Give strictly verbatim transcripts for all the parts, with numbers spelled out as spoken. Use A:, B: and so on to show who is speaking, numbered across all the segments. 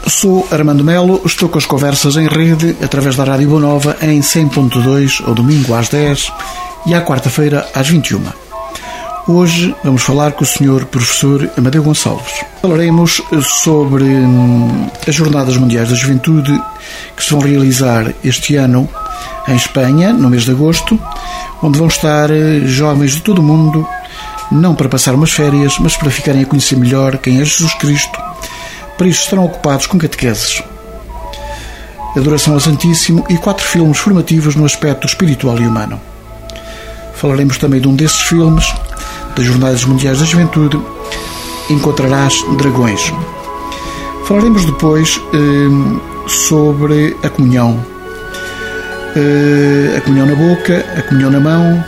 A: Sou Armando Melo, estou com as conversas em rede através da Rádio Boa Nova em cem ponto dois, ao domingo às dez e à quarta-feira às vinte e uma. Hoje vamos falar com o senhor professor Amadeu Gonçalves. Falaremos sobre as Jornadas Mundiais da Juventude que se vão realizar este ano em Espanha, no mês de agosto, onde vão estar jovens de todo o mundo, não para passar umas férias, mas para ficarem a conhecer melhor quem é Jesus Cristo. Para isso estarão ocupados com catequeses, adoração ao Santíssimo e quatro filmes formativos no aspecto espiritual e humano. Falaremos também de um desses filmes, das Jornadas Mundiais da Juventude, Encontrarás Dragões. Falaremos depois eh, sobre a comunhão. Eh, a comunhão na boca, a comunhão na mão,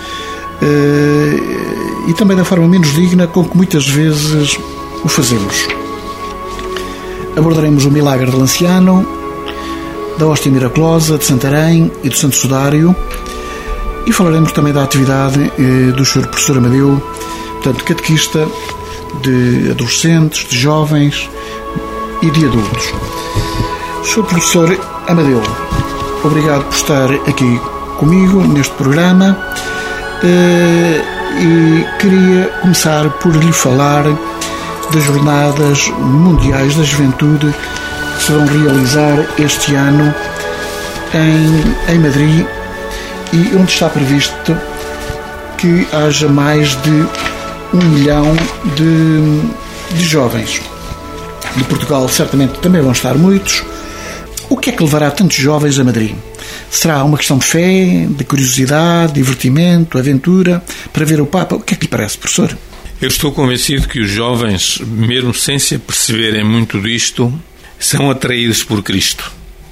A: eh, e também da forma menos digna com que muitas vezes o fazemos. Abordaremos o milagre de Lanciano, da Hóstia Miraculosa, de Santarém e do Santo Sudário, e falaremos também da atividade eh, do senhor professor Amadeu, portanto, catequista de adolescentes, de jovens e de adultos. senhor professor Amadeu, obrigado por estar aqui comigo neste programa, eh, e queria começar por lhe falar das Jornadas Mundiais da Juventude que se vão realizar este ano em, em Madrid, e onde está previsto que haja mais de um milhão de, de jovens. De Portugal certamente também vão estar muitos. O que é que levará tantos jovens a Madrid? Será uma questão de fé, de curiosidade, divertimento, aventura, para ver o Papa? O que é que lhe parece, professor?
B: Eu estou convencido que os jovens, mesmo sem se aperceberem muito disto, são atraídos por Cristo.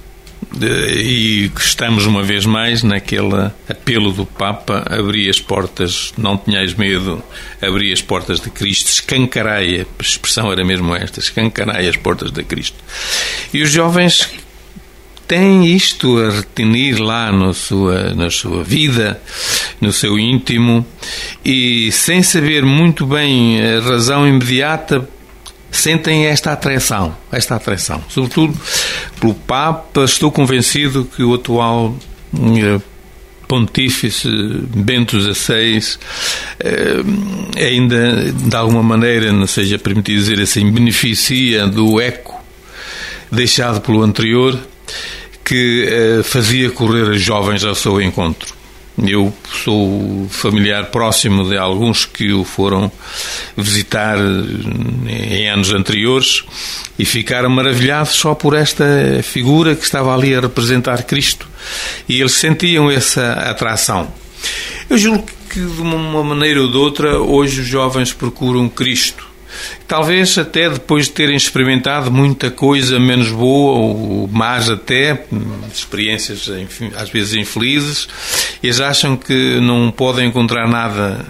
B: E estamos uma vez mais naquele apelo do Papa: abri as portas, não tenhais medo, abri as portas de Cristo, escancarai, a expressão era mesmo esta, escancarai as portas de Cristo. E os jovens têm isto a retenir lá no sua, na sua vida, no seu íntimo, e sem saber muito bem a razão imediata, sentem esta atração, esta atração, sobretudo pelo Papa. Estou convencido que o atual Pontífice Bento dezasseis ainda, de alguma maneira, não seja permitido dizer assim, beneficia do eco deixado pelo anterior, que fazia correr os jovens ao seu encontro. Eu sou familiar próximo de alguns que o foram visitar em anos anteriores e ficaram maravilhados só por esta figura que estava ali a representar Cristo, e eles sentiam essa atração. Eu julgo que de uma maneira ou de outra hoje os jovens procuram Cristo, talvez até depois de terem experimentado muita coisa menos boa ou más, até experiências, enfim, às vezes infelizes. Eles acham que não podem encontrar nada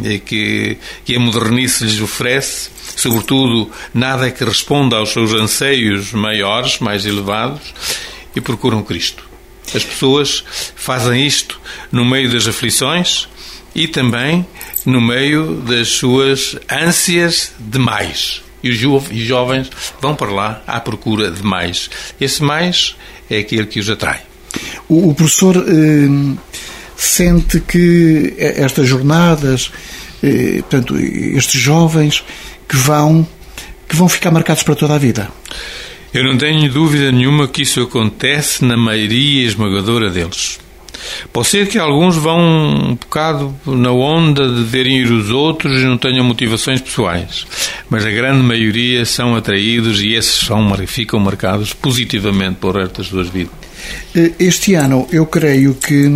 B: que, que a modernice lhes oferece, sobretudo nada que responda aos seus anseios maiores, mais elevados, e procuram Cristo. As pessoas fazem isto no meio das aflições e também no meio das suas ânsias de mais. E os jo- e jovens vão para lá à procura de mais. Esse mais é aquele que os atrai.
A: O, o professor eh, sente que estas jornadas, eh, portanto, estes jovens que vão, que vão ficar marcados para toda a vida?
B: Eu não tenho dúvida nenhuma que isso acontece na maioria esmagadora deles. Pode ser que alguns vão um bocado na onda de verem ir os outros e não tenham motivações pessoais, mas a grande maioria são atraídos, e esses são, ficam marcados positivamente por o resto das suas vidas.
A: Este ano eu creio que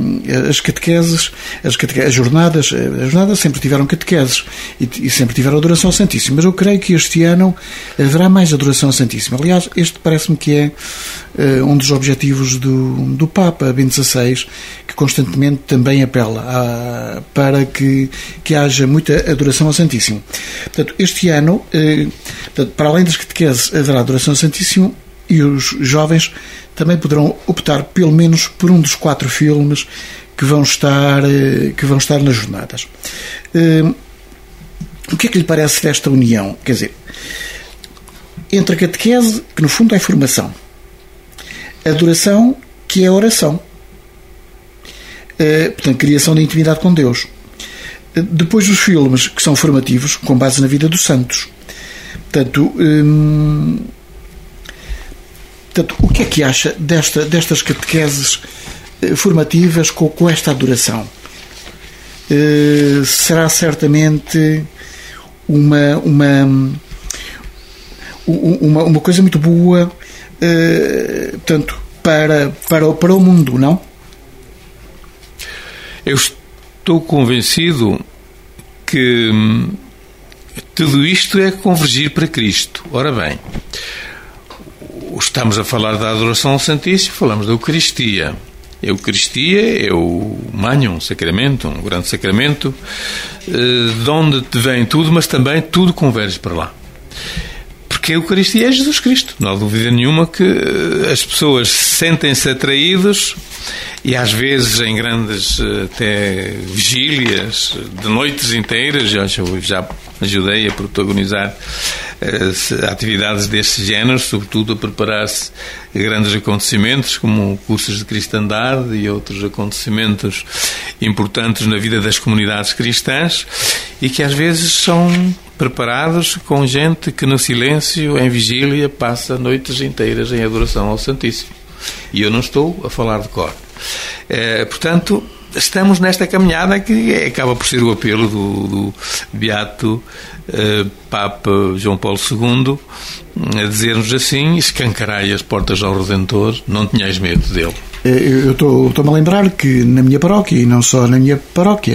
A: as catequeses, as, catequeses, as jornadas, as jornadas sempre tiveram catequeses e, e sempre tiveram adoração ao Santíssimo, mas eu creio que este ano haverá mais adoração ao Santíssimo. Aliás, este parece-me que é uh, um dos objetivos do, do Papa Bento dezasseis, que constantemente também apela a, para que, que haja muita adoração ao Santíssimo. Portanto, este ano, uh, portanto, para além das catequeses, haverá adoração ao Santíssimo, e os jovens também poderão optar pelo menos por um dos quatro filmes que vão estar, que vão estar nas jornadas. O que é que lhe parece desta união? Quer dizer, entre a catequese, que no fundo é formação, a adoração, que é a oração, uh, portanto, criação de intimidade com Deus. Uh, depois os filmes, que são formativos, com base na vida dos santos. Portanto, hum, portanto o que é que acha desta, destas catequeses uh, formativas com, com esta adoração? Uh, será certamente uma, uma, uma, uma coisa muito boa, uh, portanto, para, para, para o mundo, não?
B: Eu estou convencido que hum, tudo isto é convergir para Cristo. Ora bem, estamos a falar da adoração ao Santíssimo, falamos da Eucaristia. A Eucaristia é o Magnum Sacramento, um grande sacramento, de onde vem tudo, mas também tudo converge para lá. Porque a Eucaristia é Jesus Cristo. Não há dúvida nenhuma que as pessoas sentem-se atraídos, e às vezes em grandes até vigílias, de noites inteiras, já, já ajudei a protagonizar uh, atividades deste género, sobretudo a preparar-se a grandes acontecimentos, como cursos de cristandade e outros acontecimentos importantes na vida das comunidades cristãs, e que às vezes são preparados com gente que no silêncio, em vigília, passa noites inteiras em adoração ao Santíssimo. E eu não estou a falar de cor. É, portanto, estamos nesta caminhada que acaba por ser o apelo do, do beato eh, Papa João Paulo segundo, a dizer-nos assim: escancarai as portas ao Redentor, não tenhais medo dele.
A: Eu estou-me a lembrar que na minha paróquia, e não só na minha paróquia,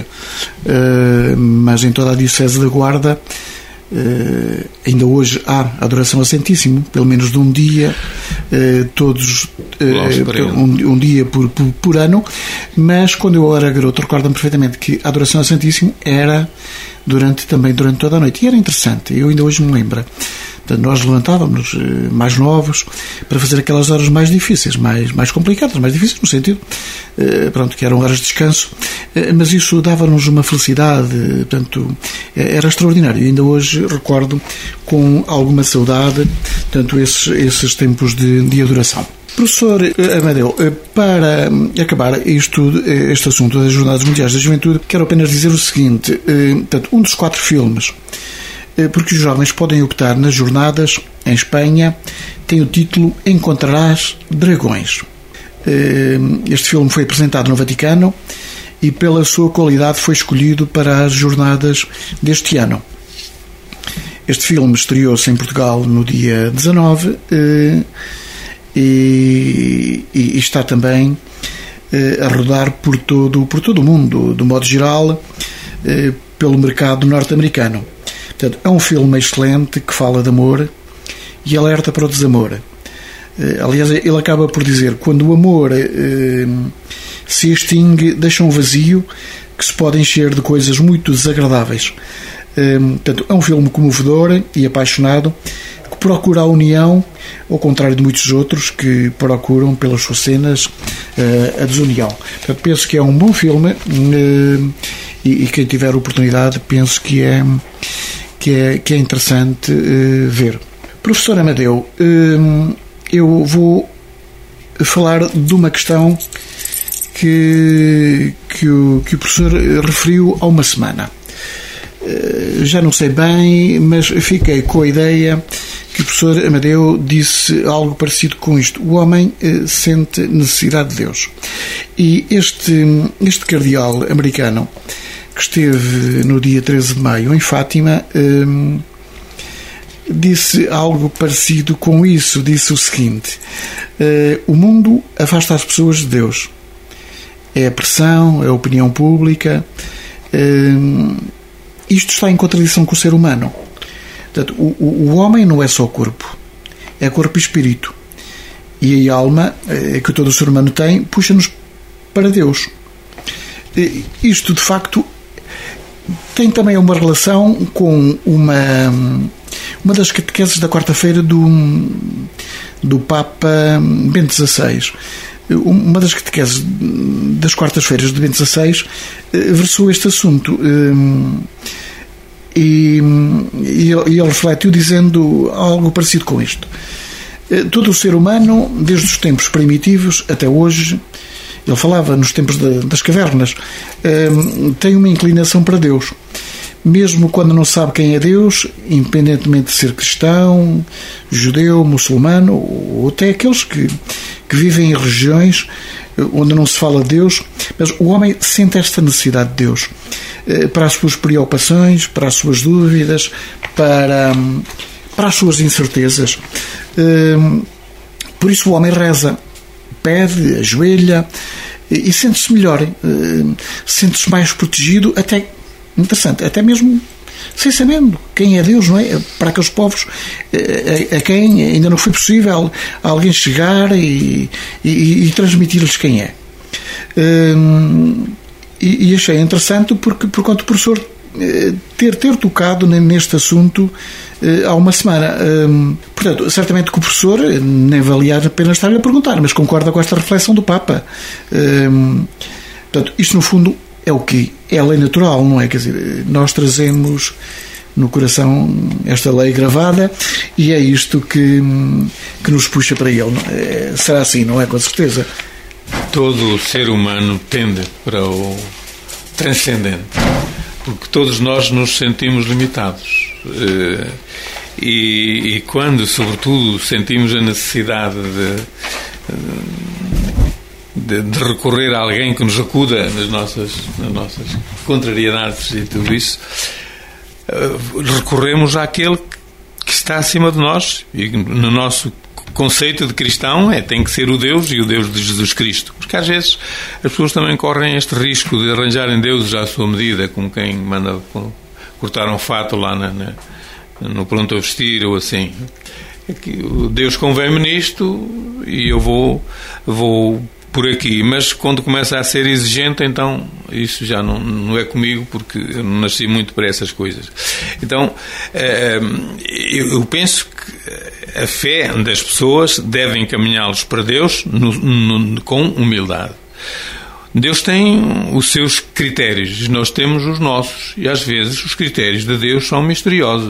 A: mas em toda a Diocese da Guarda, Uh, ainda hoje há adoração ao Santíssimo, pelo menos de um dia, uh, todos uh, um, um dia por, por, por ano. Mas quando eu era garoto, recordo-me perfeitamente que a adoração ao Santíssimo era durante, também durante toda a noite, e era interessante. Eu ainda hoje me lembro. Portanto, nós levantávamos uh, mais novos para fazer aquelas horas mais difíceis, mais, mais complicadas, mais difíceis no sentido uh, pronto, que eram horas de descanso, uh, mas isso dava-nos uma felicidade, uh, portanto, uh, era extraordinário. E ainda hoje recordo com alguma saudade, portanto, esses, esses tempos de, de adoração. Professor Amadeu, para acabar isto, este assunto das Jornadas Mundiais da Juventude, quero apenas dizer o seguinte: portanto, um dos quatro filmes porque os jovens podem optar nas jornadas em Espanha tem o título Encontrarás Dragões. Este filme foi apresentado no Vaticano e pela sua qualidade foi escolhido para as jornadas deste ano. Este filme estreou-se em Portugal no dia dezanove e, e está também a rodar por todo, por todo o mundo, do modo geral, pelo mercado norte-americano. Portanto, é um filme excelente que fala de amor e alerta para o desamor. Aliás, ele acaba por dizer: quando o amor se extingue, deixa um vazio que se pode encher de coisas muito desagradáveis. Portanto, é um filme comovedor e apaixonado que procura a união, ao contrário de muitos outros que procuram, pelas suas cenas, a desunião. Portanto, penso que é um bom filme e quem tiver oportunidade, penso que é que é, que é interessante uh, ver. Professor Amadeu, uh, eu vou falar de uma questão que, que, o, que o professor referiu há uma semana. Uh, já não sei bem, mas fiquei com a ideia que o professor Amadeu disse algo parecido com isto: o homem uh, sente necessidade de Deus. E este, este cardeal americano que esteve no dia treze de maio em Fátima, hum, disse algo parecido com isso. Disse o seguinte: uh, o mundo afasta as pessoas de Deus. É a pressão, é a opinião pública. Hum, isto está em contradição com o ser humano. Portanto, o, o, o homem não é só corpo, é corpo e espírito. E a alma, é, que todo o ser humano tem, puxa-nos para Deus. Isto, de facto, tem também uma relação com uma, uma das catequeses da quarta-feira do, do Papa Bento dezasseis. Uma das catequeses das quartas-feiras de Bento dezasseis versou este assunto. E, e, e ele refletiu dizendo algo parecido com isto. Todo o ser humano, desde os tempos primitivos até hoje, ele falava nos tempos de, das cavernas, tem uma inclinação para Deus. Mesmo quando não sabe quem é Deus, independentemente de ser cristão, judeu, muçulmano, ou até aqueles que, que vivem em regiões onde não se fala de Deus, mas o homem sente esta necessidade de Deus para as suas preocupações, para as suas dúvidas, para, para as suas incertezas. Por isso o homem reza, pede, ajoelha e sente-se melhor, sente-se mais protegido, até interessante, até mesmo sem sabendo quem é Deus, não é? Para aqueles povos a, a quem ainda não foi possível alguém chegar e, e, e transmitir-lhes quem é. Hum, e, e achei interessante porque, por quanto o professor ter, ter tocado neste assunto há uma semana. Hum, portanto, certamente que o professor nem valia a pena estar-lhe a perguntar, mas concorda com esta reflexão do Papa. Hum, portanto, isto no fundo é o quê? É a lei natural, não é? Quer dizer, nós trazemos no coração esta lei gravada e é isto que, que nos puxa para ele. É, será assim, não é? Com certeza.
B: Todo o ser humano tende para o transcendente, porque todos nós nos sentimos limitados. E, e quando, sobretudo, sentimos a necessidade de... De, de recorrer a alguém que nos acuda nas nossas, nas nossas contrariedades e tudo isso, recorremos àquele que está acima de nós, e no nosso conceito de cristão é, tem que ser o Deus e o Deus de Jesus Cristo, porque às vezes as pessoas também correm este risco de arranjarem deuses à sua medida, como quem manda cortar um fato lá na, na, no pronto a vestir ou assim. Deus convém-me nisto e eu vou vou por aqui, mas quando começa a ser exigente, então isso já não, não é comigo, porque eu não nasci muito para essas coisas. Então eu penso que a fé das pessoas deve encaminhá-los para Deus no, no, com humildade. Deus tem os seus critérios, nós temos os nossos, e às vezes os critérios de Deus são misteriosos.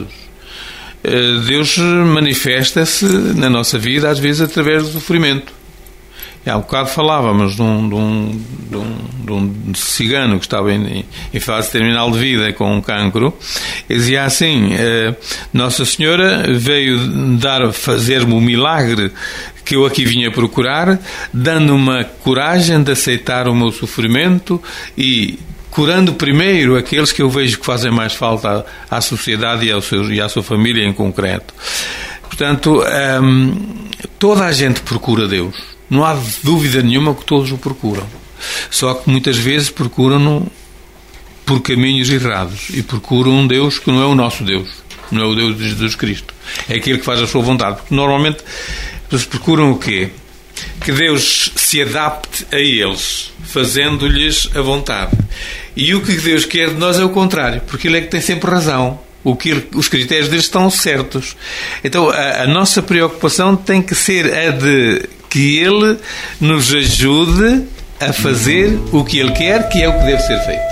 B: Deus manifesta-se na nossa vida às vezes através do sofrimento. Há um bocado falávamos de um, de, um, de, um, de um cigano que estava em, em fase terminal de vida com um cancro. Ele dizia assim: Nossa Senhora veio dar, fazer-me o milagre que eu aqui vinha procurar, dando uma coragem de aceitar o meu sofrimento e curando primeiro aqueles que eu vejo que fazem mais falta à, à sociedade e, ao seu, e à sua família em concreto. Portanto, hum, toda a gente procura Deus. Não há dúvida nenhuma que todos o procuram. Só que muitas vezes procuram-no por caminhos errados e procuram um Deus que não é o nosso Deus, não é o Deus de Jesus Cristo. É aquele que faz a sua vontade. Porque normalmente eles procuram o quê? Que Deus se adapte a eles, fazendo-lhes a vontade. E o que Deus quer de nós é o contrário, porque Ele é que tem sempre razão. O que ele, os critérios deles estão certos. Então a, a nossa preocupação tem que ser a de que Ele nos ajude a fazer o que Ele quer, que é o que deve ser feito.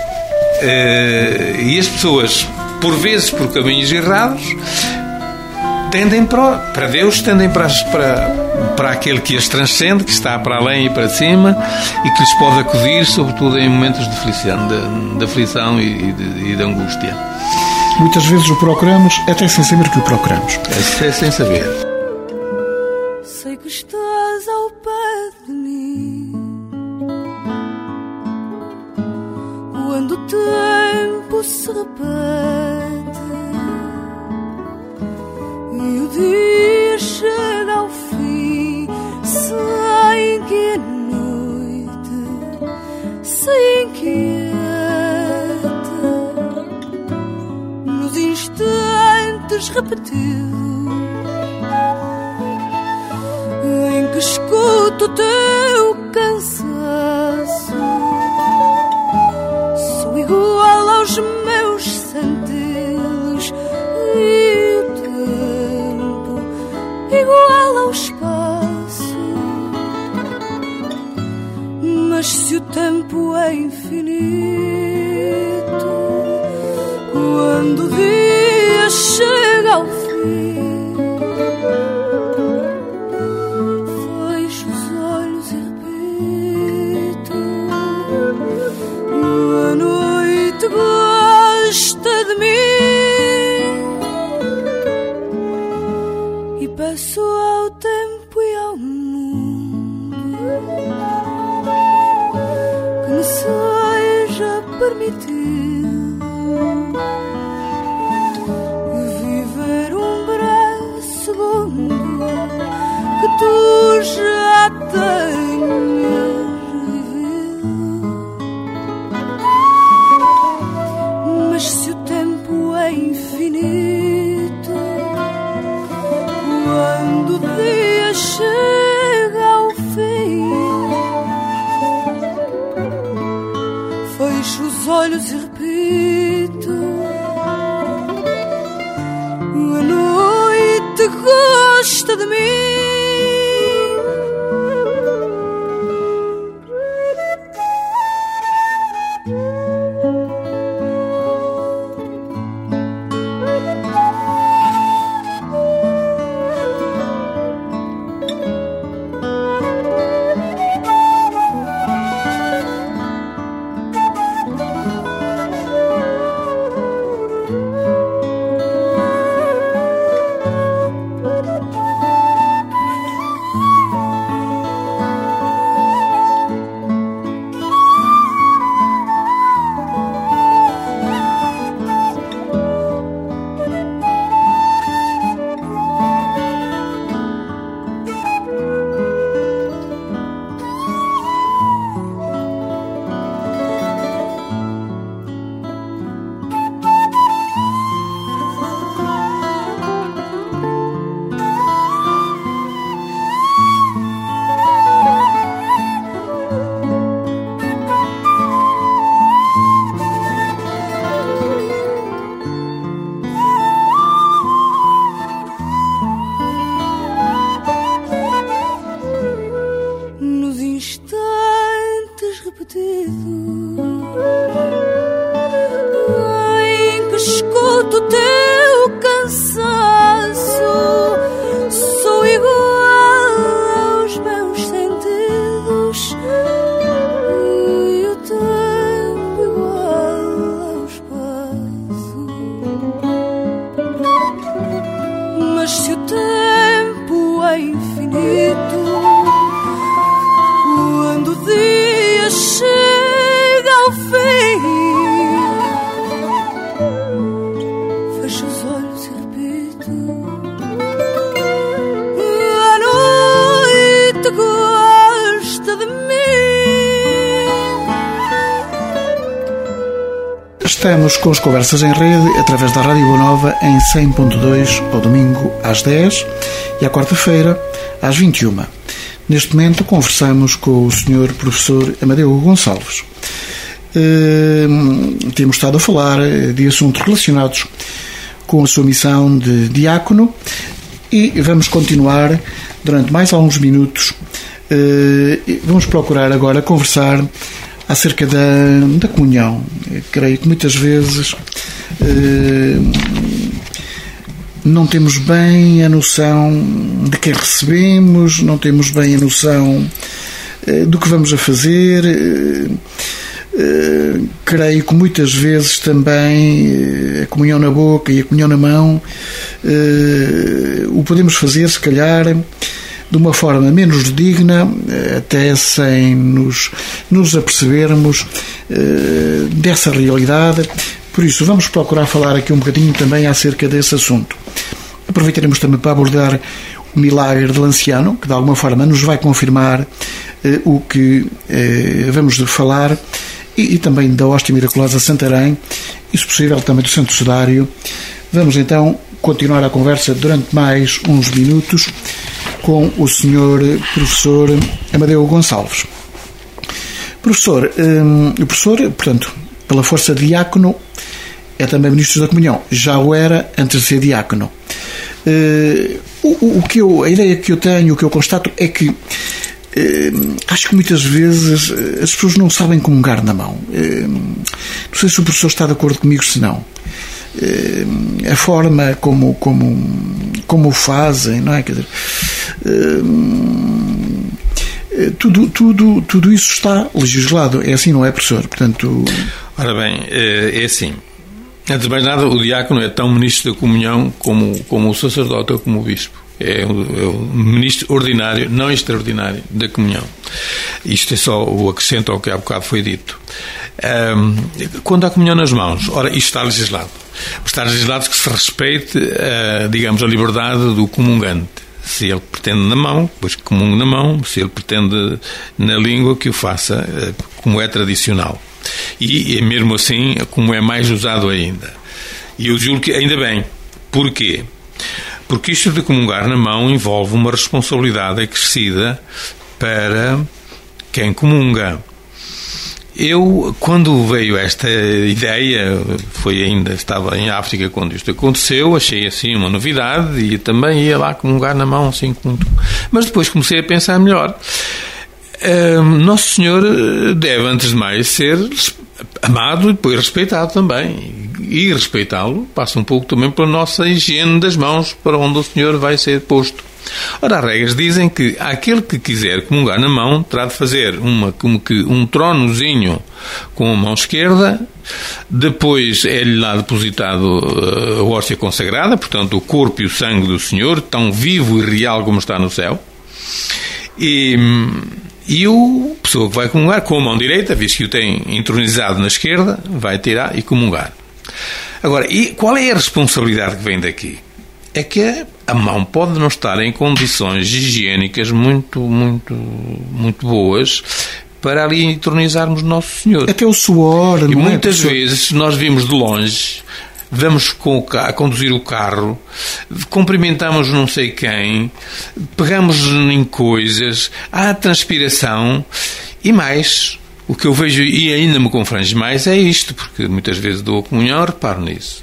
B: Uh, e as pessoas, por vezes por caminhos errados, tendem para, para Deus, tendem para, para, para aquele que as transcende, que está para além e para cima e que lhes pode acudir, sobretudo em momentos de aflição, de, de aflição e, de, e de angústia.
A: Muitas vezes o procuramos até sem saber que o procuramos.
B: Até sem saber.
C: Sei que estás ao pé de mim quando o tempo se repete e o dia chega ao fim sem que a noite se inquiete. Nos instantes repetidos em que escuto o teu cansaço, sou igual aos meus sentidos e o tempo igual ao espaço. Mas se o tempo é infinito, quando diz dia chega ao fim, fecho os olhos e repito: a noite gosta de mim, e peço ao tempo e ao mundo que me seja permitido viver um breve segundo que tu já tenhas vivido. Mas se o tempo é infinito, quando o dia chega ao fim, fecho os olhos e repito: a noite gosta de mim.
A: Estamos com as conversas em rede através da Rádio Boa Nova em cem ponto dois ao domingo às dez e à quarta-feira às vinte e uma. Neste momento conversamos com o senhor professor Amadeu Gonçalves. Uh, temos estado a falar de assuntos relacionados com a sua missão de diácono e vamos continuar durante mais alguns minutos. Uh, vamos procurar agora conversar acerca da, da comunhão. Eu creio que muitas vezes eh, não temos bem a noção de quem recebemos, não temos bem a noção eh, do que vamos a fazer. Eh, eh, creio que muitas vezes também eh, a comunhão na boca e a comunhão na mão eh, o podemos fazer, se calhar, de uma forma menos digna, até sem nos, nos apercebermos uh, dessa realidade. Por isso, vamos procurar falar aqui um bocadinho também acerca desse assunto. Aproveitaremos também para abordar o milagre de Lanciano, que de alguma forma nos vai confirmar uh, o que uh, vamos falar, e, e também da hóstia miraculosa Santarém, e, se possível, também do Santo Sudário. Vamos então continuar a conversa durante mais uns minutos com o senhor professor Amadeu Gonçalves. Professor, um, o professor, portanto, pela força de diácono, é também ministro da comunhão. Já o era antes de ser diácono. Uh, o, o que eu, a ideia que eu tenho, o que eu constato é que uh, acho que muitas vezes as pessoas não sabem comungar na mão. Uh, não sei se o professor está de acordo comigo, se não. a forma como, como, como o fazem, não é? Quer dizer, tudo, tudo, tudo isso está legislado. É assim, não é, professor? Portanto...
B: Ora bem, é assim. Antes de mais nada, o diácono é tão ministro da comunhão como, como o sacerdote ou como o bispo. É o, é o ministro ordinário, não extraordinário, da comunhão. Isto é só o acrescento ao que há bocado foi dito. Um, quando há comunhão nas mãos, ora, isto está legislado. Está legislado que se respeite, uh, digamos, a liberdade do comungante. Se ele pretende na mão, pois que comungue na mão. Se ele pretende na língua, que o faça uh, como é tradicional. E, e mesmo assim, como é mais usado ainda. E eu julgo que ainda bem. Porquê? Porque isto de comungar na mão envolve uma responsabilidade acrescida para quem comunga. Eu, quando veio esta ideia, foi ainda, estava em África quando isto aconteceu, achei assim uma novidade e também ia lá comungar na mão, assim como... Mas depois comecei a pensar melhor. Uh, Nosso Senhor deve, antes de mais, ser amado e depois respeitado também. E respeitá-lo passa um pouco também pela nossa higiene das mãos, para onde o Senhor vai ser posto. Ora, as regras dizem que aquele que quiser comungar na mão terá de fazer uma, como que um tronozinho com a mão esquerda, depois é-lhe lá depositado a hóstia consagrada, portanto o corpo e o sangue do Senhor, tão vivo e real como está no céu, e... E a pessoa que vai comungar com a mão direita, visto que o tem entronizado na esquerda, vai tirar e comungar. Agora, e qual é a responsabilidade que vem daqui? É que a mão pode não estar em condições higiênicas muito, muito, muito boas para ali entronizarmos Nosso Senhor.
A: Até o suor,
B: e
A: não é?
B: muitas vezes nós vimos de longe... Vamos com o carro, a conduzir o carro, cumprimentamos não sei quem, pegamos em coisas, há transpiração e mais. O que eu vejo, e ainda me confrange mais, é isto, porque muitas vezes dou a comunhão, reparo nisso.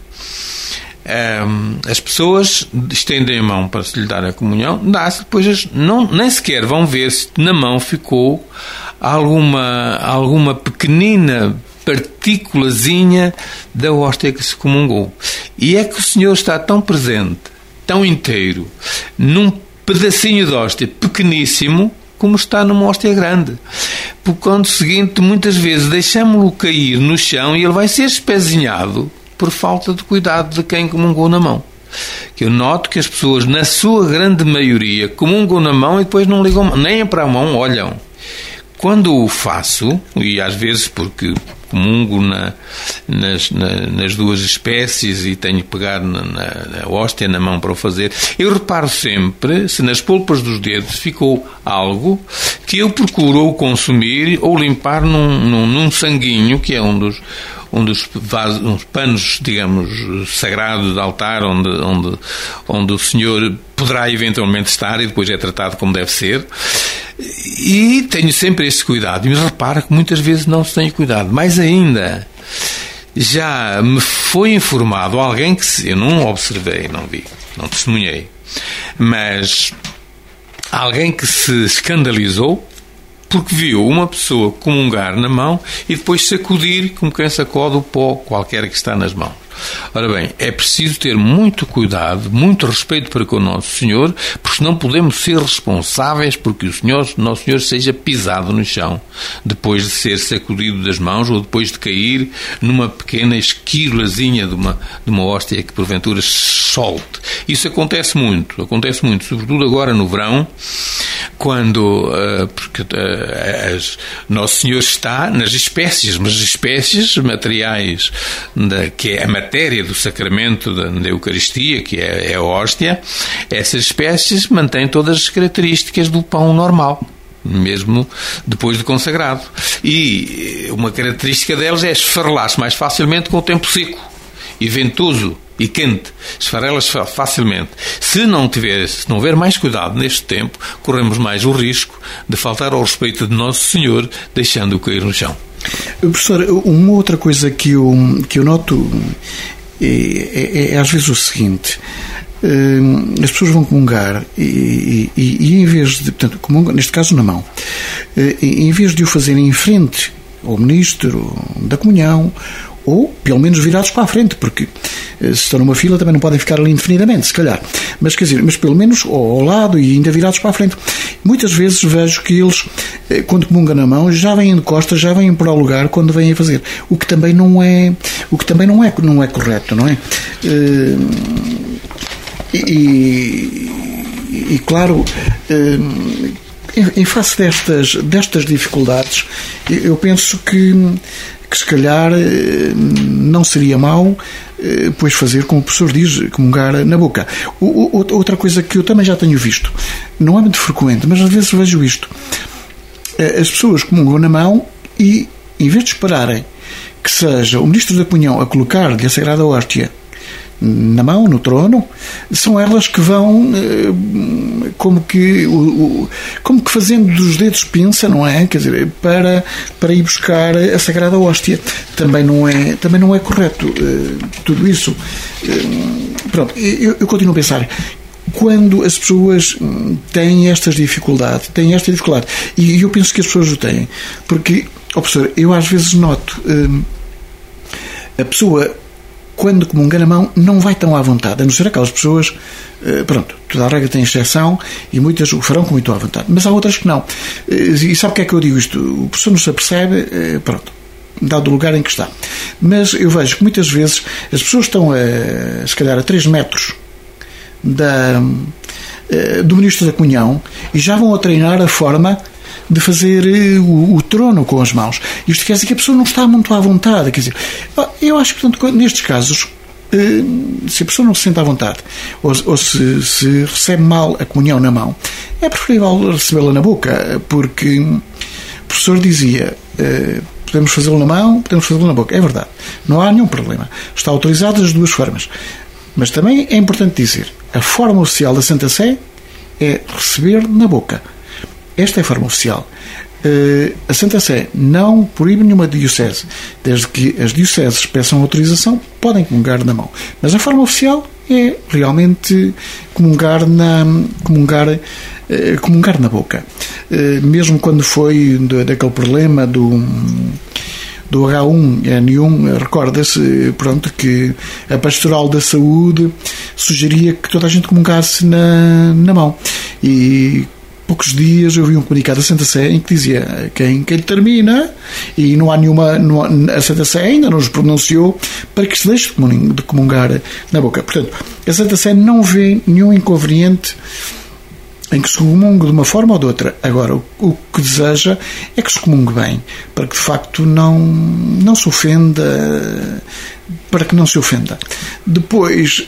B: Um, as pessoas estendem a mão para se lhe dar a comunhão, dá-se, depois não, nem sequer vão ver se na mão ficou alguma, alguma pequenina partículazinha da hóstia que se comungou. E é que o Senhor está tão presente, tão inteiro, num pedacinho de hóstia pequeníssimo, como está numa hóstia grande. Por quando seguinte, muitas vezes deixamos-lo cair no chão e ele vai ser espezinhado por falta de cuidado de quem comungou na mão. Que eu noto que as pessoas, na sua grande maioria, comungam na mão e depois não ligam, nem para a mão olham. Quando o faço, e às vezes porque comungo na, nas, na, nas duas espécies e tenho que pegar na, na, na hóstia na mão para o fazer, eu reparo sempre se nas polpas dos dedos ficou algo que eu procuro ou consumir ou limpar num, num, num sanguinho, que é um dos, um dos vasos, uns panos, digamos, sagrados de altar, onde, onde, onde o Senhor poderá eventualmente estar e depois é tratado como deve ser. E tenho sempre esse cuidado. E repara que muitas vezes não se tem cuidado. Mais ainda, já me foi informado alguém que se, eu não observei, não vi, não testemunhei, mas alguém que se escandalizou porque viu uma pessoa comungar na mão e depois sacudir como quem sacode o pó qualquer que está nas mãos. Ora bem, é preciso ter muito cuidado, muito respeito para com o Nosso Senhor, porque não podemos ser responsáveis porque o Senhor, Nosso Senhor seja pisado no chão depois de ser sacudido das mãos ou depois de cair numa pequena esquirlazinha de uma, de uma hóstia que porventura solte. Isso acontece muito, acontece muito, sobretudo agora no verão, quando uh, porque, uh, as, Nosso Senhor está nas espécies, mas espécies materiais, da, que é a matéria do sacramento da, da Eucaristia, que é, é a hóstia. Essas espécies mantêm todas as características do pão normal, mesmo depois de consagrado. E uma característica delas é esfarelar-se mais facilmente com o tempo seco e ventoso e quente, esfarela-se facilmente. Se não tiver, se não houver mais cuidado neste tempo, corremos mais o risco de faltar ao respeito de Nosso Senhor, deixando-o cair no chão.
A: Professor, uma outra coisa que eu, que eu noto é, é, é às vezes o seguinte: as pessoas vão comungar e, e, e em vez de, portanto, comungam, neste caso na mão, em vez de o fazerem em frente ao ministro da comunhão Ou, pelo menos, virados para a frente, porque se estão numa fila também não podem ficar ali indefinidamente, se calhar. Mas, quer dizer, mas pelo menos ao lado e ainda virados para a frente. Muitas vezes vejo que eles, quando comungam na mão, já vêm de costas, já vêm para o lugar quando vêm a fazer. O que também não é, o que também não é, não é correto, não é? E, e, e claro, em face destas, destas dificuldades, eu penso que que se calhar não seria mau, pois fazer, como o professor diz, comungar na boca. O, o, outra coisa que eu também já tenho visto, não é muito frequente, mas às vezes vejo isto, as pessoas comungam na mão e, em vez de esperarem que seja o Ministro da Comunhão a colocar-lhe a Sagrada Hóstia na mão, no trono, são elas que vão como que como que fazendo dos dedos pinça, não é? Quer dizer, para, para ir buscar a Sagrada Hóstia. Também não é, também não é correto tudo isso. Pronto, eu, eu continuo a pensar, quando as pessoas têm estas dificuldades, têm esta dificuldade, e eu penso que as pessoas o têm, porque, ó professor, eu às vezes noto a pessoa, quando comunga na mão, não vai tão à vontade, a não ser aquelas pessoas, pronto, toda a regra tem exceção e muitas o farão com muito à vontade, mas há outras que não. E sabe o que é que eu digo isto? O professor não se apercebe, pronto, dado o lugar em que está. Mas eu vejo que muitas vezes as pessoas estão a, se calhar a três metros da, do Ministro da Comunhão e já vão a treinar a forma de fazer o, o trono com as mãos. Isto quer dizer que a pessoa não está muito à vontade. Quer dizer, eu acho que, portanto, nestes casos, se a pessoa não se sente à vontade ou, ou se, se recebe mal a comunhão na mão, é preferível recebê-la na boca, porque o professor dizia, podemos fazê-lo na mão, podemos fazê-lo na boca. É verdade, não há nenhum problema, está autorizado das duas formas. Mas também é importante dizer, a forma oficial da Santa Sé é receber na boca. Esta é a forma oficial. A Santa Sé não proíbe nenhuma diocese. Desde que as dioceses peçam autorização, podem comungar na mão. Mas a forma oficial é realmente comungar na, comungar, comungar na boca. Mesmo quando foi daquele problema do, do agá um ene um, recorda-se, pronto, que a Pastoral da Saúde sugeria que toda a gente comungasse na, na mão. E poucos dias eu vi um comunicado da Santa Sé em que dizia quem, quem termina, e não há nenhuma, não há, a Santa Sé ainda não nos pronunciou para que se deixe de comungar na boca. Portanto, a Santa Sé não vê nenhum inconveniente em que se comungue de uma forma ou de outra. Agora, o, o que deseja é que se comungue bem, para que de facto não, não se ofenda, para que não se ofenda. Depois,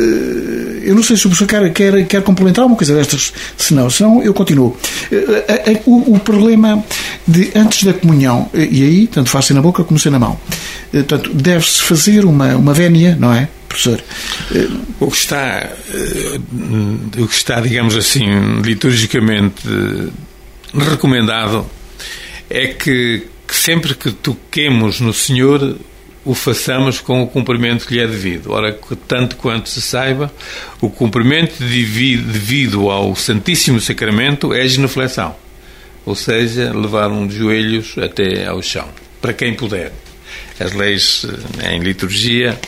A: eu não sei se o professor quer, quer, quer complementar alguma coisa destas, senão, senão eu continuo. O, o problema de antes da comunhão, e aí, tanto faz ser na boca como ser na mão, portanto, deve-se fazer uma, uma vénia, não é, professor?
B: O que está, o que está, digamos assim, liturgicamente recomendado é que, que sempre que toquemos no Senhor, o façamos com o cumprimento que lhe é devido. Ora, tanto quanto se saiba, o cumprimento devido ao Santíssimo Sacramento é a genuflexão, ou seja, levar um de joelhos até ao chão, para quem puder. As leis em liturgia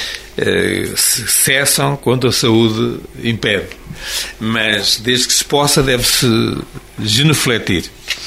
B: eh, cessam quando a saúde impede, mas desde que se possa deve-se genufletir.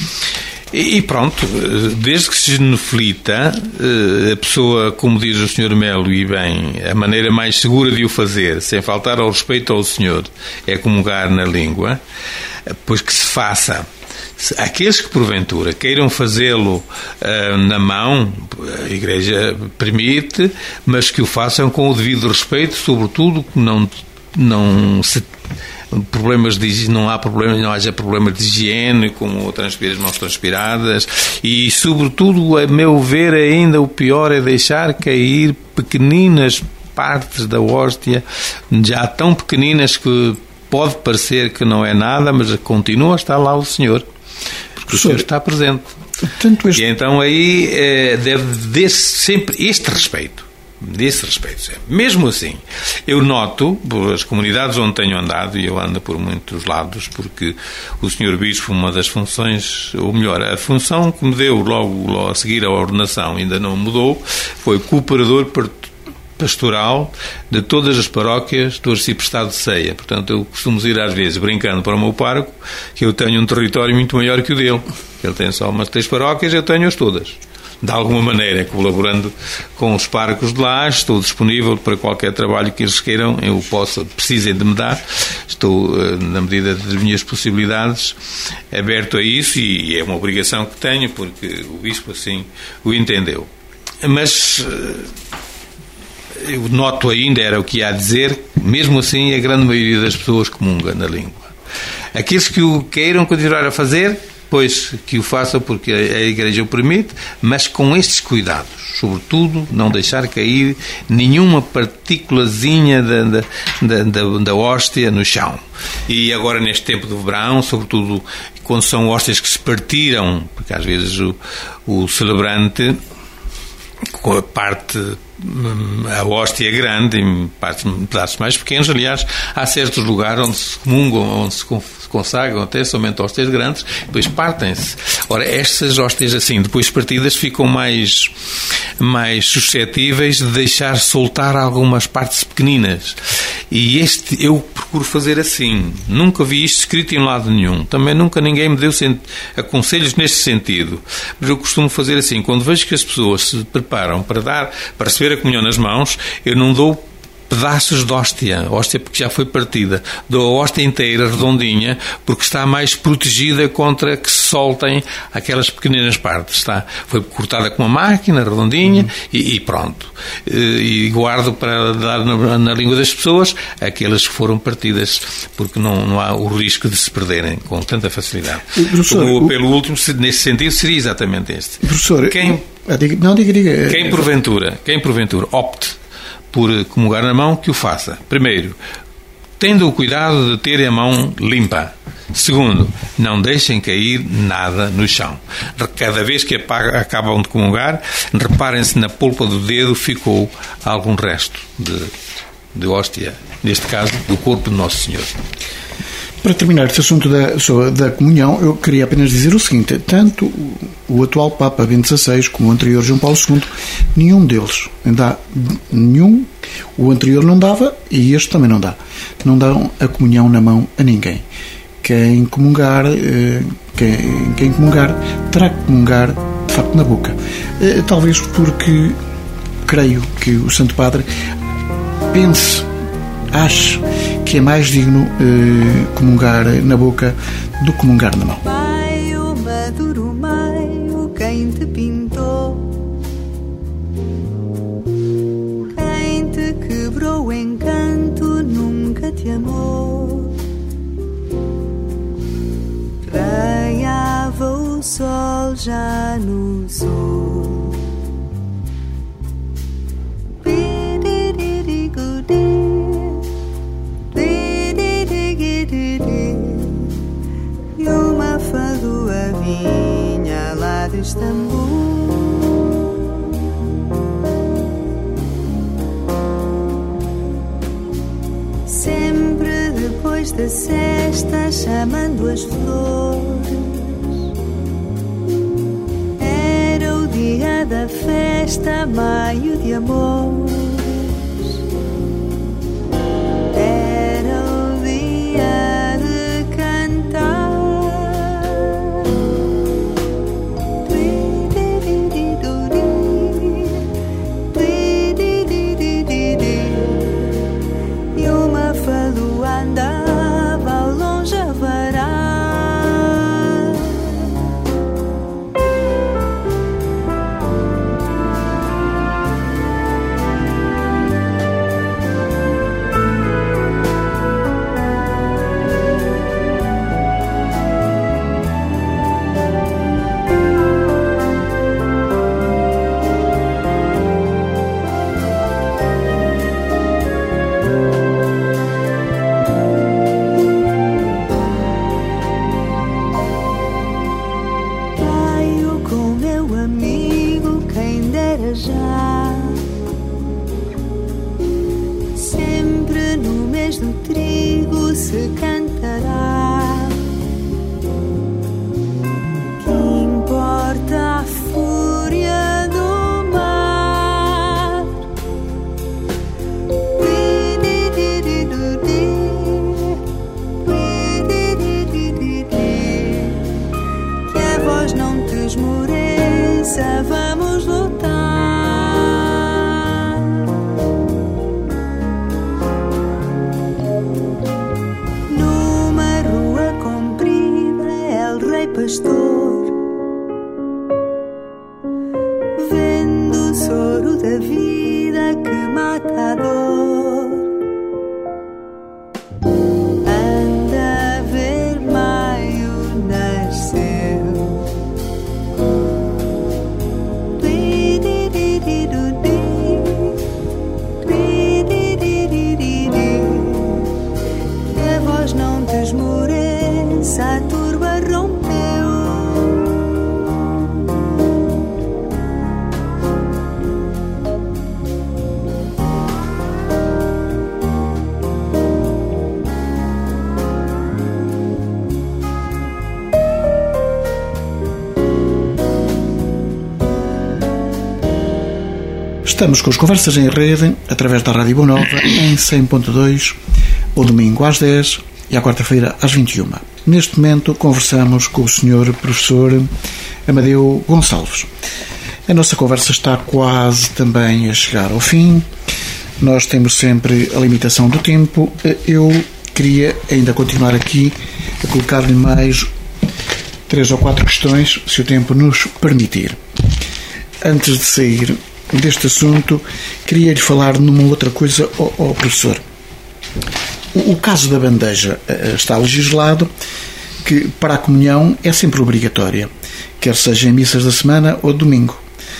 B: E pronto, desde que se genuflita, a pessoa, como diz o senhor Melo, e bem, a maneira mais segura de o fazer, sem faltar ao respeito ao Senhor, é comungar na língua, pois que se faça. Aqueles que porventura queiram fazê-lo uh, na mão, a Igreja permite, mas que o façam com o devido respeito, sobretudo que não, não se... problemas de, não há problemas, não haja problemas de higiene, como transpirar as mãos transpiradas, e sobretudo, a meu ver, ainda o pior é deixar cair pequeninas partes da hóstia, já tão pequeninas que pode parecer que não é nada, mas continua a estar lá o Senhor, porque o Senhor está presente. Tanto este... E então aí é, deve ter sempre este respeito, nesse respeito. Mesmo assim, eu noto, por as comunidades onde tenho andado, e eu ando por muitos lados, porque o senhor Bispo, uma das funções, ou melhor, a função que me deu logo, logo a seguir à ordenação, ainda não mudou, foi cooperador pastoral de todas as paróquias do Arciprestado de Ceia. Portanto, eu costumo ir às vezes brincando para o meu pároco que eu tenho um território muito maior que o dele. Ele tem só umas três paróquias, eu tenho-as todas. De alguma maneira, colaborando com os párocos de lá, estou disponível para qualquer trabalho que eles queiram, eu posso, precisem de me dar, estou, na medida das minhas possibilidades, aberto a isso, e é uma obrigação que tenho, porque o Bispo assim o entendeu. Mas eu noto ainda, era o que ia dizer, mesmo assim a grande maioria das pessoas comunga na língua. Aqueles que o queiram continuar a fazer, pois que o façam porque a Igreja o permite, mas com estes cuidados, sobretudo não deixar cair nenhuma partículazinha da, da, da, da, da hóstia no chão. E agora neste tempo de verão, sobretudo quando são hóstias que se partiram, porque às vezes o, o celebrante, com a parte, a hóstia é grande, em partes, pedaços mais pequenos. Aliás, há certos lugares onde se comungam, onde se consagram até somente hóstias grandes, depois partem-se. Ora, estas hóstias assim, depois partidas, ficam mais, mais suscetíveis de deixar soltar algumas partes pequeninas. E este eu procuro fazer assim. Nunca vi isto escrito em lado nenhum. Também nunca ninguém me deu aconselhos neste sentido. Mas eu costumo fazer assim. Quando vejo que as pessoas se preparam para dar, para receber a comunhão nas mãos, eu não dou pedaços de hóstia, hóstia porque já foi partida, dou a hóstia inteira, redondinha, porque está mais protegida contra que se soltem aquelas pequeninas partes. Está, foi cortada com uma máquina, redondinha, uhum. e, e pronto. E guardo para dar na, na língua das pessoas aquelas que foram partidas, porque não, não há o risco de se perderem com tanta facilidade. Professor, o apelo o... último, nesse sentido, seria exatamente este.
A: Professor,
B: quem,
A: não, diga, diga.
B: Quem porventura, quem porventura opte por comungar na mão, que o faça. Primeiro, tendo o cuidado de ter a mão limpa. Segundo, não deixem cair nada no chão. Cada vez que acabam de comungar, reparem-se na polpa do dedo, ficou algum resto de, de hóstia, neste caso, do corpo de Nosso Senhor.
A: Para terminar este assunto da, da comunhão, eu queria apenas dizer o seguinte: tanto o atual Papa Bento dezasseis como o anterior João Paulo segundo, nenhum deles dá, nenhum, o anterior não dava e este também não dá. Não dão a comunhão na mão a ninguém. Quem comungar, quem, quem comungar, terá que comungar de facto na boca. Talvez porque creio que o Santo Padre pense, ache que é mais digno eh, comungar na boca do que comungar na mão.
C: Maio, maduro maio, quem te pintou? Quem te quebrou o encanto nunca te amou. Raiava o sol já no sul. E uma fadua vinha lá de Istambul. Sempre depois da sesta, chamando as flores, era o dia da festa, maio de amor. força vamos lutar. Numa rua comprida é o rei pastor, vendo o soro da vida que mata a dor. A turba rompeu.
A: Estamos com as conversas em rede através da Rádio Boa Nova em cem ponto dois, ao domingo às dez e à quarta-feira às vinte e uma. Neste momento conversamos com o senhor professor Amadeu Gonçalves. A nossa conversa está quase também a chegar ao fim. Nós temos sempre a limitação do tempo. Eu queria ainda continuar aqui a colocar-lhe mais três ou quatro questões, se o tempo nos permitir. Antes de sair deste assunto, queria-lhe falar numa outra coisa ao, ao professor. O caso da bandeja está legislado que para a comunhão é sempre obrigatória, quer seja em missas da semana ou domingo.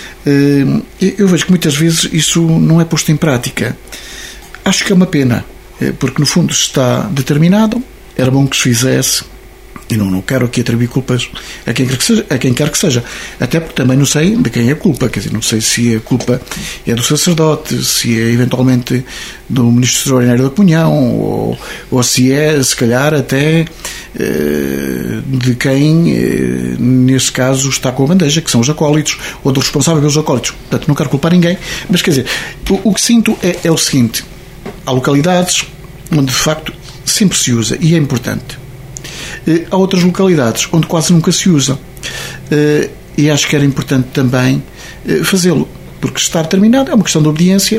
A: Eu vejo que muitas vezes isso não é posto em prática. Acho que é uma pena, porque no fundo está determinado, era bom que se fizesse, e não, não quero aqui atribuir culpas a quem quer que seja, a quem quer que seja, até porque também não sei de quem é a culpa, quer dizer, não sei se a culpa é do sacerdote, se é eventualmente do ministro extraordinário da comunhão, ou, ou se é, se calhar, até eh, de quem, eh, neste caso, está com a bandeja, que são os acólitos, ou do responsável pelos acólitos. Portanto, não quero culpar ninguém, mas quer dizer, o, o que sinto é, é o seguinte: há localidades onde de facto sempre se usa, e é importante. Há outras localidades onde quase nunca se usa, e acho que era importante também fazê-lo, porque estar terminado é uma questão de obediência,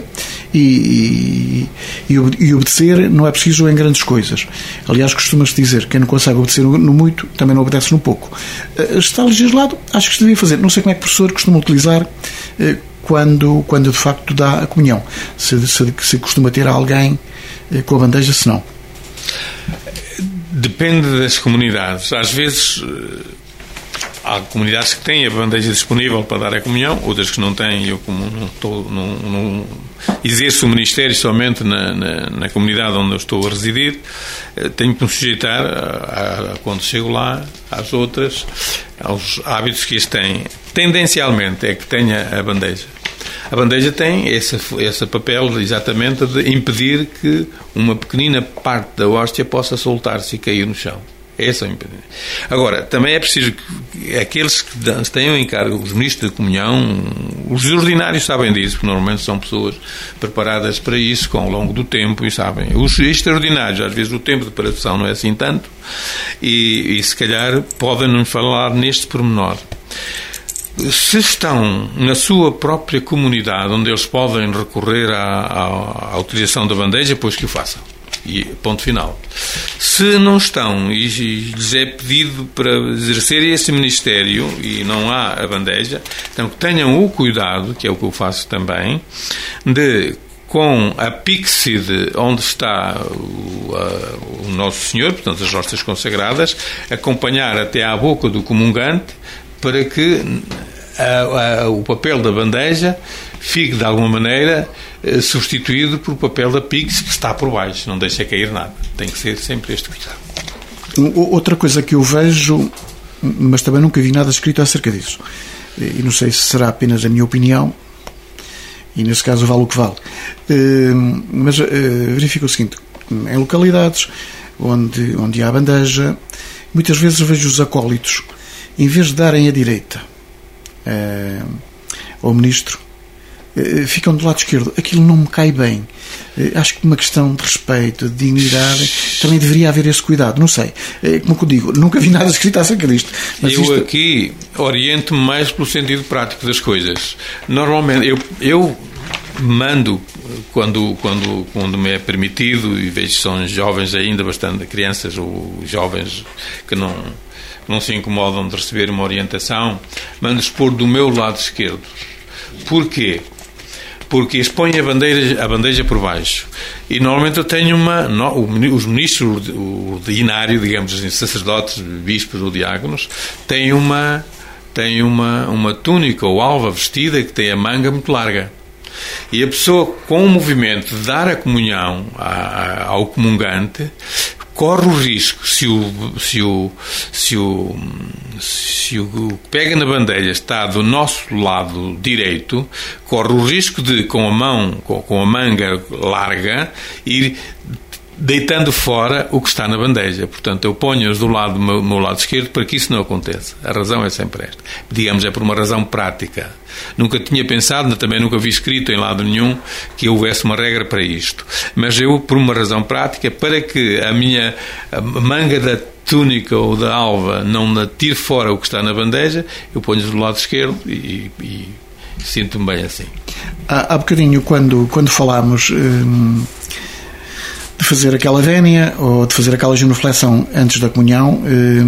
A: e, e, e obedecer não é preciso em grandes coisas. Aliás, costuma-se dizer que quem não consegue obedecer no muito também não obedece no pouco. Está legislado, acho que se devia fazer. Não sei como é que o professor costuma utilizar quando, quando de facto dá a comunhão, se, se, se costuma ter alguém com a bandeja, se não.
B: Depende das comunidades. Às vezes há comunidades que têm a bandeja disponível para dar a comunhão, outras que não têm. Eu, como não, estou, não, não exerço o ministério somente na, na, na comunidade onde eu estou a residir, tenho que me sujeitar, a, a, quando chego lá, às outras, aos hábitos que as têm. Tendencialmente é que tenha a bandeja. A bandeja tem esse, esse papel exatamente de impedir que uma pequenina parte da hóstia possa soltar-se e cair no chão. Esse é o impedimento. Agora, também é preciso que aqueles que tenham em cargo, os ministros da comunhão, os ordinários sabem disso, porque normalmente são pessoas preparadas para isso ao longo do tempo e sabem. Os extraordinários, às vezes o tempo de preparação não é assim tanto, e, e se calhar podem nos falar neste pormenor. Se estão na sua própria comunidade, onde eles podem recorrer à, à, à utilização da bandeja, pois que o façam. E ponto final. Se não estão e lhes é pedido para exercer esse ministério e não há a bandeja, então que tenham o cuidado, que é o que eu faço também, de, com a píxide onde está o, a, o Nosso Senhor, portanto as hóstias consagradas, acompanhar até à boca do comungante, para que a, a, o papel da bandeja fique de alguma maneira substituído por o papel da pix, que está por baixo, não deixa cair nada. Tem que ser sempre este cuidado.
A: Outra coisa que eu vejo, mas também nunca vi nada escrito acerca disso, e não sei se será apenas a minha opinião, e nesse caso vale o que vale, mas verifico o seguinte: em localidades onde, onde há bandeja, muitas vezes vejo os acólitos, em vez de darem a direita uh, ao ministro, ficam do lado esquerdo. Aquilo não me cai bem. Acho que uma questão de respeito, de dignidade, também deveria haver esse cuidado. Não sei. Como eu digo, nunca vi nada escrito acerca disto. Mas
B: eu
A: isto...
B: aqui oriento-me mais pelo sentido prático das coisas. Normalmente, eu, eu mando, quando, quando, quando me é permitido, e vejo que são jovens ainda, bastante crianças ou jovens que não, não se incomodam de receber uma orientação, mando-os pôr do meu lado esquerdo. Porquê? Porque expõe a bandeira, a bandeja por baixo. E normalmente eu tenho uma... No, os ministros, o ordinário, digamos assim, sacerdotes, bispos ou diáconos, têm uma, têm uma, uma túnica ou alva vestida que tem a manga muito larga. E a pessoa, com o movimento de dar a comunhão ao comungante, corre o risco, se o, se o, se o, se o que pega na bandeja está do nosso lado direito, corre o risco de, com a mão, com, com a manga larga, ir deitando fora o que está na bandeja. Portanto, eu ponho-os do lado do meu, meu lado esquerdo para que isso não aconteça. A razão é sempre esta. Digamos, é por uma razão prática. Nunca tinha pensado, também nunca vi escrito em lado nenhum que houvesse uma regra para isto. Mas eu, por uma razão prática, para que a minha a manga da túnica ou da alva não tire fora o que está na bandeja, eu ponho-os do lado esquerdo e, e sinto-me bem assim.
A: Há, há bocadinho, quando, quando falámos... Hum... de fazer aquela vénia ou de fazer aquela genuflexão antes da comunhão,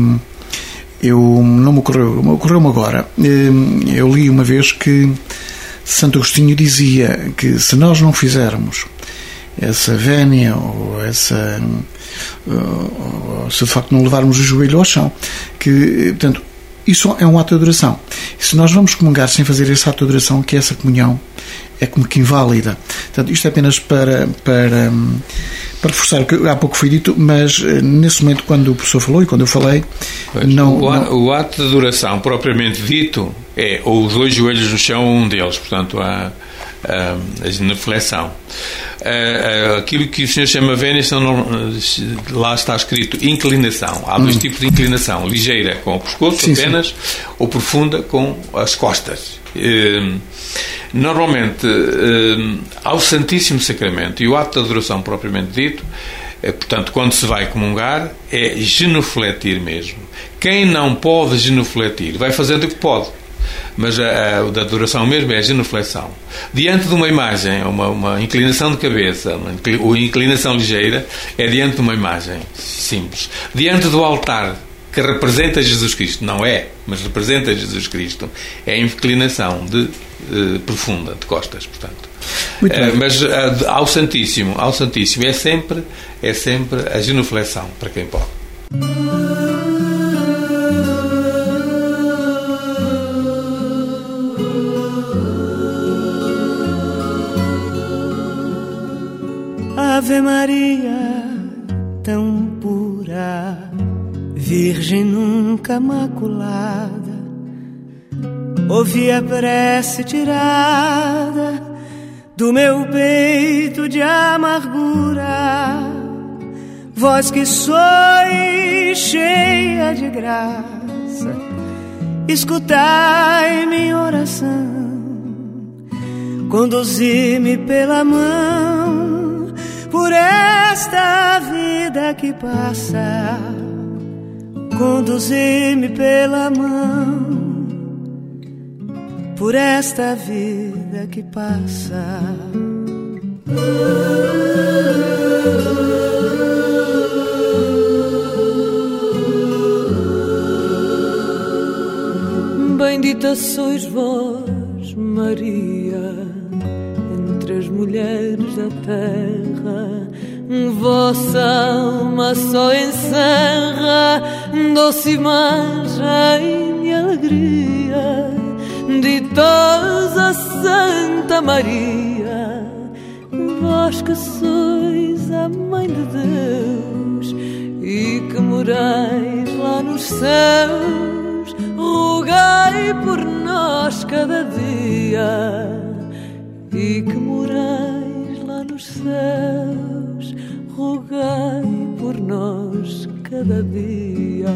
A: eu não me ocorreu, ocorreu-me agora. Eu li uma vez que Santo Agostinho dizia que se nós não fizermos essa vénia ou essa, ou se de facto não levarmos o joelho ao chão, que, portanto, isso é um ato de adoração. E se nós vamos comungar sem fazer esse ato de adoração, que essa comunhão é como que inválida. Portanto, isto é apenas para, para, para reforçar o que há pouco foi dito, mas nesse momento, quando o professor falou e quando eu falei,
B: pois,
A: não,
B: o,
A: não...
B: o ato de adoração propriamente dito é ou os dois joelhos no chão ou um deles, portanto há a, a genuflexão. Aquilo que o senhor chama vénia, lá está escrito inclinação. Há dois hum. tipos de inclinação: ligeira com o pescoço sim, apenas, sim. ou profunda com as costas. Normalmente, ao Santíssimo Sacramento e o ato de adoração propriamente dito, portanto, quando se vai comungar, é genufletir mesmo. Quem não pode genufletir vai fazendo o que pode, mas a, a da adoração mesmo é a genuflexão. Diante de uma imagem, uma, uma inclinação de cabeça, uma inclinação ligeira, é diante de uma imagem simples. Diante do altar que representa Jesus Cristo, não é, mas representa Jesus Cristo, é a inclinação de, eh, profunda, de costas, portanto. Eh, mas eh, ao Santíssimo, ao Santíssimo é sempre, é sempre a genuflexão, para quem pode.
C: Ave Maria, tão pura, Virgem nunca maculada, ouvi a prece tirada do meu peito de amargura. Vós que sois cheia de graça, escutai minha oração, conduzi-me pela mão por esta vida que passa. Conduzir-me pela mão por esta vida que passa.
D: Bendita sois vós, Maria, entre as mulheres da terra. Vossa alma só encerra doce imagem de alegria. Ditosa Santa Maria, vós que sois a Mãe de Deus e que morais lá nos céus, rogai por nós cada dia. E que morais lá nos céus, rogai por nós cada dia.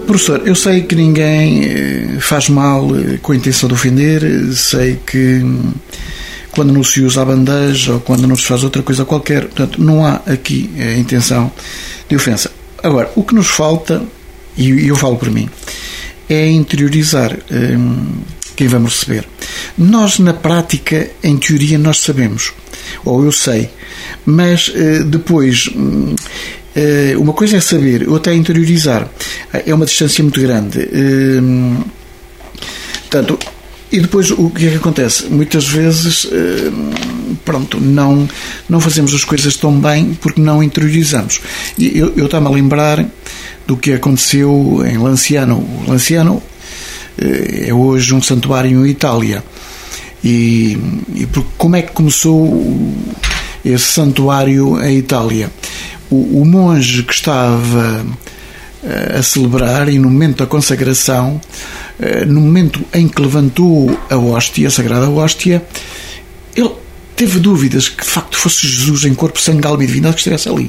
A: Professor, eu sei que ninguém faz mal com a intenção de ofender, sei que quando não se usa a bandeja ou quando não se faz outra coisa qualquer, portanto, não há aqui a intenção de ofensa. Agora, o que nos falta, e eu falo por mim, é interiorizar hum, quem vamos receber. Nós, na prática, em teoria, nós sabemos, ou eu sei, mas uh, depois... Hum, Uh, uma coisa é saber, outra é interiorizar. Uh, é uma distância muito grande. Uh, portanto, e depois o que é que acontece? Muitas vezes, uh, pronto, não, não fazemos as coisas tão bem porque não interiorizamos. E eu, eu estava a lembrar do que aconteceu em Lanciano. O Lanciano uh, é hoje um santuário em Itália. E, e como é que começou esse santuário em Itália? O monge que estava a celebrar, e no momento da consagração, no momento em que levantou a hóstia, a sagrada hóstia, ele teve dúvidas que de facto fosse Jesus em corpo, sangue, alma e divindade que estivesse ali.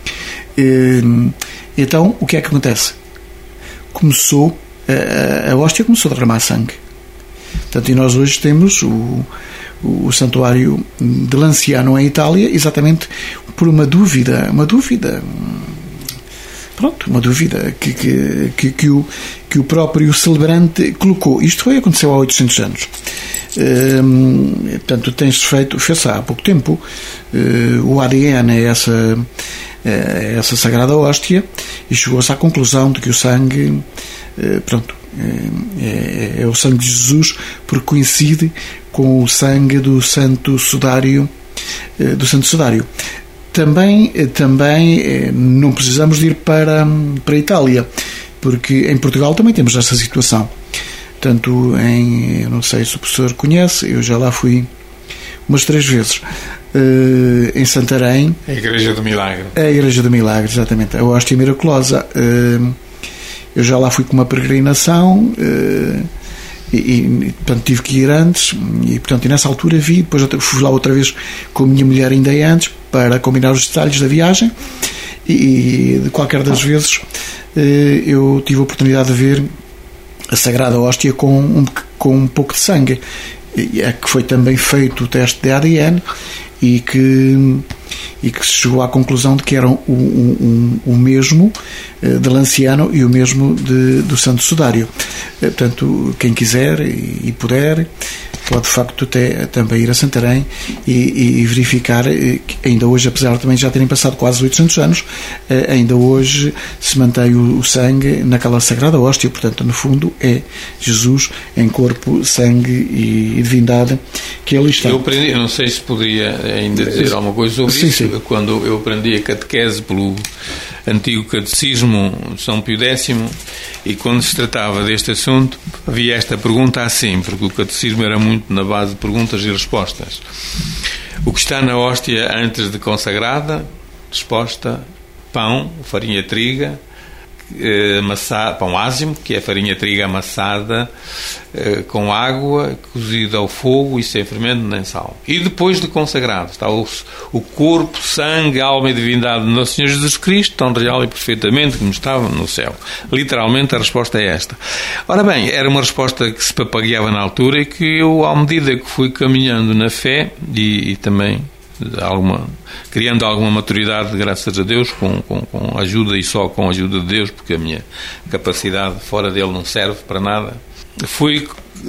A: Então, o que é que acontece? Começou, a hóstia começou a derramar sangue. Portanto, e nós hoje temos o, o santuário de Lanciano em Itália, exatamente por uma dúvida, uma dúvida, pronto, uma dúvida que, que, que, que, o, que o próprio celebrante colocou. Isto foi, aconteceu há oitocentos anos. Hum, portanto, tem-se feito, fez há pouco tempo, uh, o A D N é essa, é essa sagrada hóstia, e chegou-se à conclusão de que o sangue, uh, pronto, é, é, é o sangue de Jesus, porque coincide com o sangue do Santo Sudário, uh, do Santo Sudário. Também, também não precisamos de ir para, para a Itália, porque em Portugal também temos essa situação. Tanto em, eu não sei se o professor conhece, eu já lá fui umas três vezes, em Santarém.
B: A Igreja do Milagre.
A: A Igreja do Milagre, exatamente. A hóstia miraculosa. Eu já lá fui com uma peregrinação e, e portanto, tive que ir antes e, portanto, e nessa altura vi, depois fui lá outra vez com a minha mulher ainda antes, para combinar os detalhes da viagem, e de qualquer das vezes eu tive a oportunidade de ver a sagrada hóstia com um, com um pouco de sangue, é que foi também feito o teste de A D N e que, e que se chegou à conclusão de que eram o, o, o mesmo de Lanciano e o mesmo de, do Santo Sudário. Portanto, quem quiser e puder pode de facto até também ir a Santarém e, e verificar que ainda hoje, apesar de também já terem passado quase oitocentos anos, ainda hoje se mantém o, o sangue naquela sagrada hóstia. Portanto, no fundo é Jesus em corpo, sangue e, e divindade que ali está.
B: Eu aprendi, eu não sei se poderia ainda dizer alguma coisa sobre
A: sim,
B: isso.
A: Sim.
B: Quando eu aprendi a catequese pelo antigo catecismo de São Pio Décimo, e quando se tratava deste assunto havia esta pergunta assim, porque o catecismo era muito na base de perguntas e respostas. O que está na hóstia antes de consagrada? Resposta: pão, farinha triga, amassada, pão ázimo, que é farinha triga amassada com água, cozida ao fogo e sem fermento nem sal. E depois de consagrado está o, o corpo, sangue, alma e divindade de Nosso Senhor Jesus Cristo, tão real e perfeitamente como estava no céu. Literalmente a resposta é esta. Ora bem, era uma resposta que se papagueava na altura e que eu, à medida que fui caminhando na fé e, e também alguma, criando alguma maturidade, graças a Deus, com, com, com ajuda e só com a ajuda de Deus, porque a minha capacidade fora dele não serve para nada, fui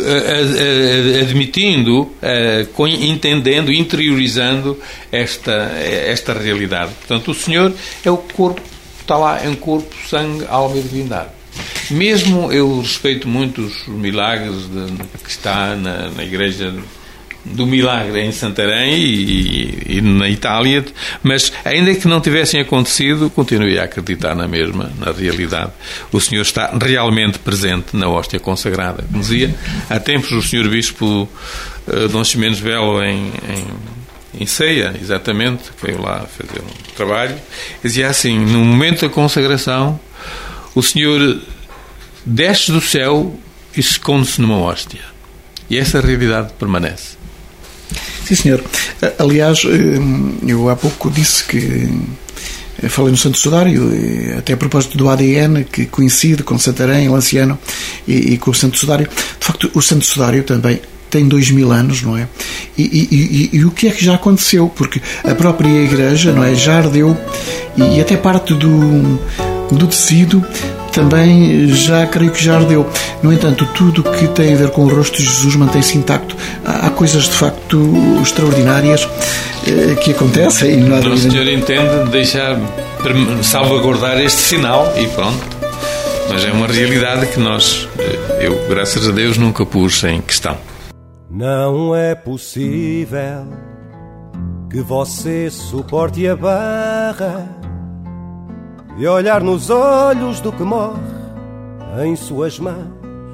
B: admitindo, entendendo, interiorizando esta, esta realidade. Portanto, o Senhor é o corpo, está lá em corpo, sangue, alma e divindade. Mesmo eu respeito muito os milagres de, que está na, na Igreja do Milagre em Santarém e, e na Itália, mas ainda que não tivessem acontecido, continuei a acreditar na mesma, na realidade. O Senhor está realmente presente na hóstia consagrada. Como dizia, há tempos o Senhor Bispo uh, Dom Ximenes Belo em, em, em Ceia, exatamente, veio lá fazer um trabalho, dizia assim: no momento da consagração, o Senhor desce do céu e esconde-se numa hóstia. E essa realidade permanece.
A: Sim, senhor. Aliás, eu há pouco disse que falei no Santo Sudário, até a propósito do A D N, que coincide com Santarém, Lanciano e, e com o Santo Sudário. De facto, o Santo Sudário também tem dois mil anos, não é? E, e, e, e o que é que já aconteceu? Porque a própria igreja, não é, já ardeu, e, e até parte do, do tecido também já, creio que já ardeu. No entanto, tudo o que tem a ver com o rosto de Jesus mantém-se intacto. Há, há coisas de facto extraordinárias eh, que acontecem. E
B: não, o Senhor entende deixar salvaguardar este sinal e pronto. Mas é uma realidade que nós, eu, graças a Deus, nunca pus em questão.
E: Não é possível que você suporte a barra de olhar nos olhos do que morre em suas mãos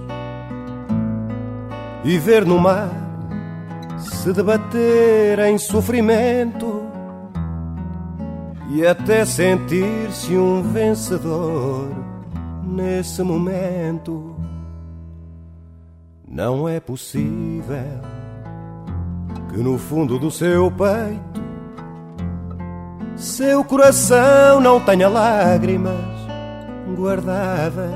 E: e ver no mar se debater em sofrimento e até sentir-se um vencedor nesse momento. Não é possível que no fundo do seu peito seu coração não tenha lágrimas guardadas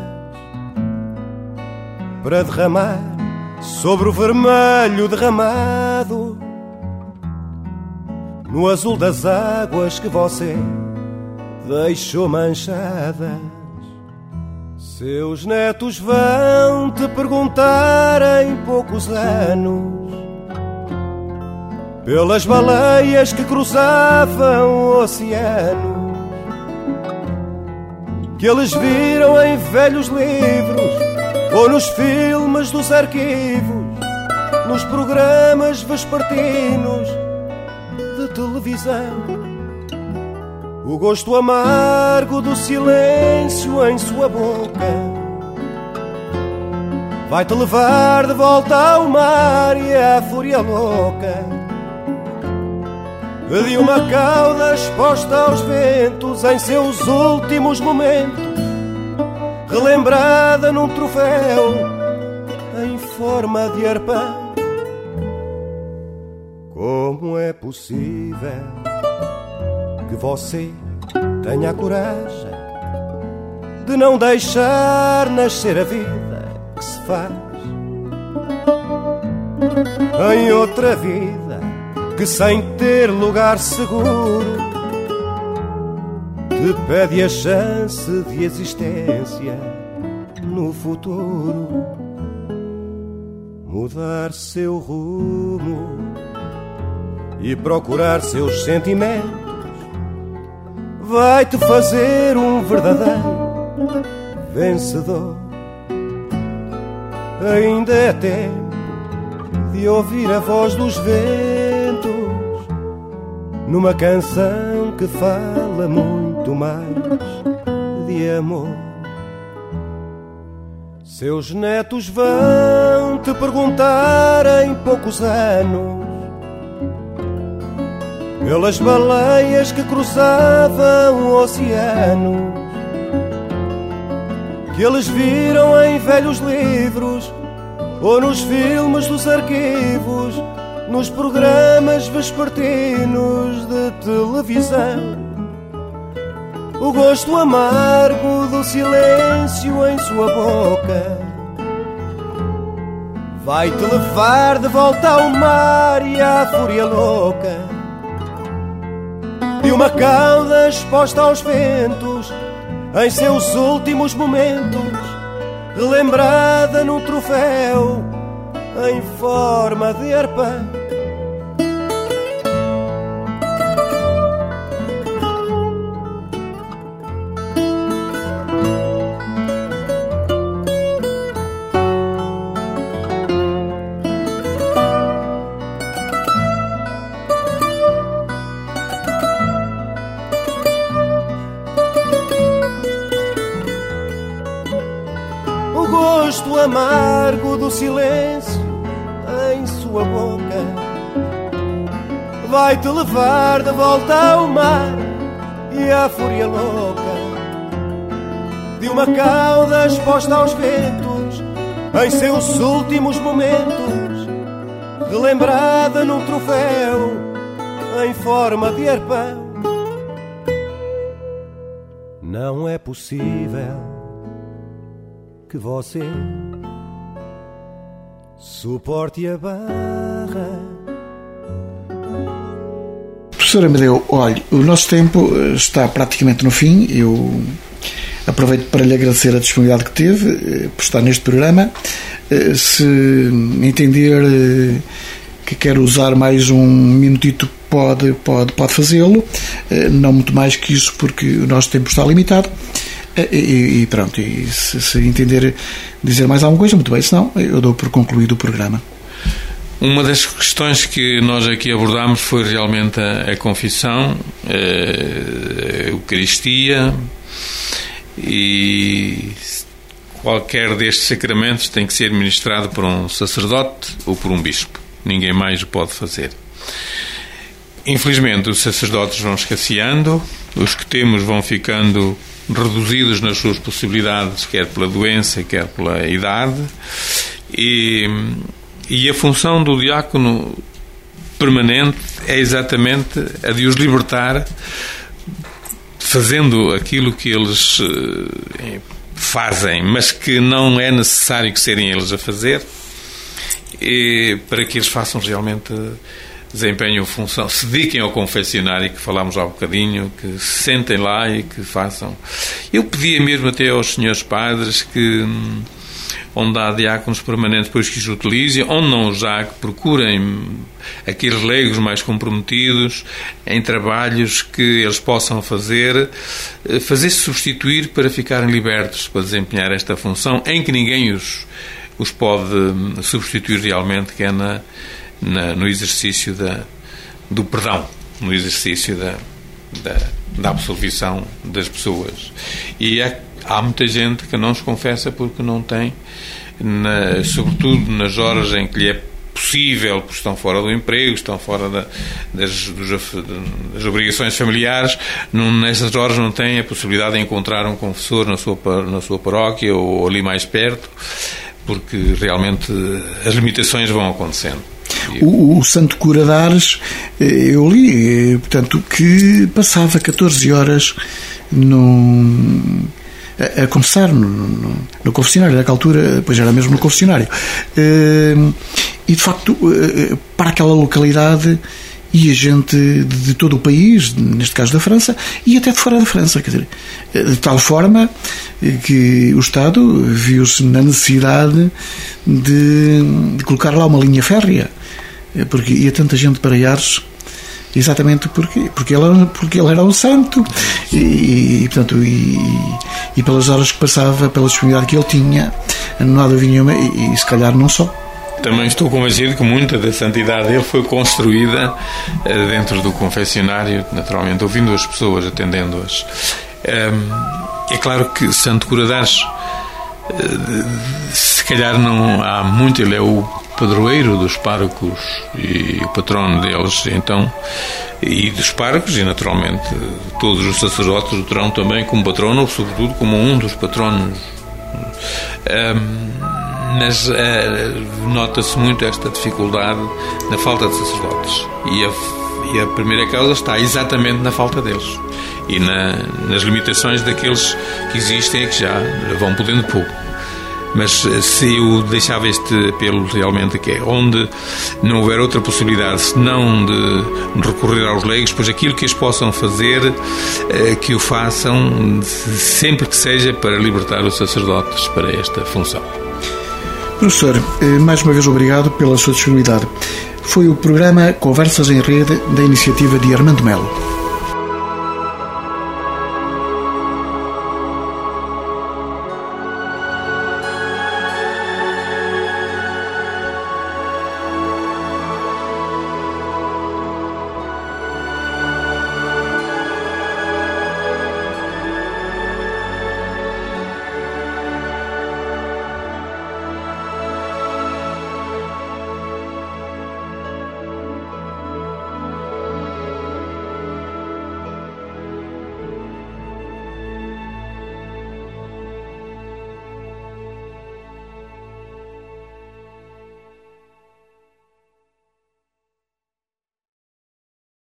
E: para derramar sobre o vermelho derramado, no azul das águas que você deixou manchadas. Seus netos vão te perguntar em poucos anos pelas baleias que cruzavam o oceano, que eles viram em velhos livros ou nos filmes dos arquivos, nos programas vespertinos de televisão. O gosto amargo do silêncio em sua boca vai-te levar de volta ao mar e à fúria louca de uma cauda exposta aos ventos em seus últimos momentos, relembrada num troféu em forma de arpão. Como é possível que você tenha a coragem de não deixar nascer a vida que se faz em outra vida, que sem ter lugar seguro te pede a chance de existência no futuro? Mudar seu rumo e procurar seus sentimentos vai-te fazer um verdadeiro vencedor. Ainda é tempo de ouvir a voz dos ventos numa canção que fala muito mais de amor. Seus netos vão te perguntar em poucos anos pelas baleias que cruzavam o oceano, que eles viram em velhos livros ou nos filmes dos arquivos, nos programas vespertinos de televisão. O gosto amargo do silêncio em sua boca vai-te levar de volta ao mar e à fúria louca de uma cauda exposta aos ventos em seus últimos momentos, relembrada num troféu em forma de arpão. Amargo do silêncio em sua boca vai-te levar de volta ao mar e à fúria louca de uma cauda exposta aos ventos em seus últimos momentos, relembrada num troféu em forma de arpão. Não é possível que você suporte a barra.
A: Professor Amadeu, olha, o nosso tempo está praticamente no fim. Eu aproveito para lhe agradecer a disponibilidade que teve por estar neste programa. Se entender que quer usar mais um minutito, pode, pode, pode fazê-lo. Não muito mais que isso, porque o nosso tempo está limitado. E, e pronto, e se, se entender dizer mais alguma coisa, muito bem, senão eu dou por concluído o programa.
B: Uma das questões que nós aqui abordámos foi realmente a, a confissão, a, a Eucaristia, e qualquer destes sacramentos tem que ser ministrado por um sacerdote ou por um bispo. Ninguém mais o pode fazer. Infelizmente, os sacerdotes vão escasseando, os que temos vão ficando reduzidos nas suas possibilidades, quer pela doença, quer pela idade, e, e a função do diácono permanente é exatamente a de os libertar, fazendo aquilo que eles eh, fazem, mas que não é necessário que serem eles a fazer, e para que eles façam realmente, desempenhem função, se dediquem ao confessionário, que falámos há um bocadinho, que se sentem lá e que façam. Eu pedia mesmo até aos senhores padres que, onde há diáconos permanentes, depois que os utilizem, onde não os há, que procurem aqueles leigos mais comprometidos em trabalhos que eles possam fazer, fazer-se substituir para ficarem libertos para desempenhar esta função, em que ninguém os, os pode substituir realmente, que é na Na, no exercício da, do perdão, no exercício da, da, da absolvição das pessoas. E é, há muita gente que não se confessa porque não tem, na, sobretudo nas horas em que lhe é possível, porque estão fora do emprego, estão fora da, das, dos, das obrigações familiares, não, nessas horas não têm a possibilidade de encontrar um confessor na sua, na sua paróquia ou ali mais perto, porque realmente as limitações vão acontecendo.
A: O, o Santo Cura de Ares, eu li, portanto, que passava catorze horas no, a, a confessar no, no, no confessionário. Naquela altura, pois era mesmo no confessionário. E, de facto, para aquela localidade ia gente de todo o país, neste caso da França, e até de fora da França, quer dizer, de tal forma que o Estado viu-se na necessidade de, de colocar lá uma linha férrea, porque ia tanta gente para Ares, exatamente porque, porque, ele, porque ele era um santo, e, e, portanto, e, e pelas horas que passava, pela disponibilidade que ele tinha, não há dúvida nenhuma, e, e se calhar não só.
B: Também estou convencido que muita da santidade dele foi construída dentro do confessionário, naturalmente, ouvindo as pessoas, atendendo-as. É claro que Santo Cura de Ares, se calhar não há muito, ele é o padroeiro dos párocos e o patrono deles, então, e dos párocos, e naturalmente todos os sacerdotes o terão também como patrono, sobretudo como um dos patronos. Mas uh, nota-se muito esta dificuldade na falta de sacerdotes, e a, e a primeira causa está exatamente na falta deles e na, nas limitações daqueles que existem e que já vão podendo pouco. Mas se eu deixava este apelo realmente, que é onde não houver outra possibilidade senão de recorrer aos leigos, pois aquilo que eles possam fazer, uh, que o façam sempre que seja para libertar os sacerdotes para esta função.
A: Professor, mais uma vez obrigado pela sua disponibilidade. Foi o programa Conversas em Rede da iniciativa de Armando Melo.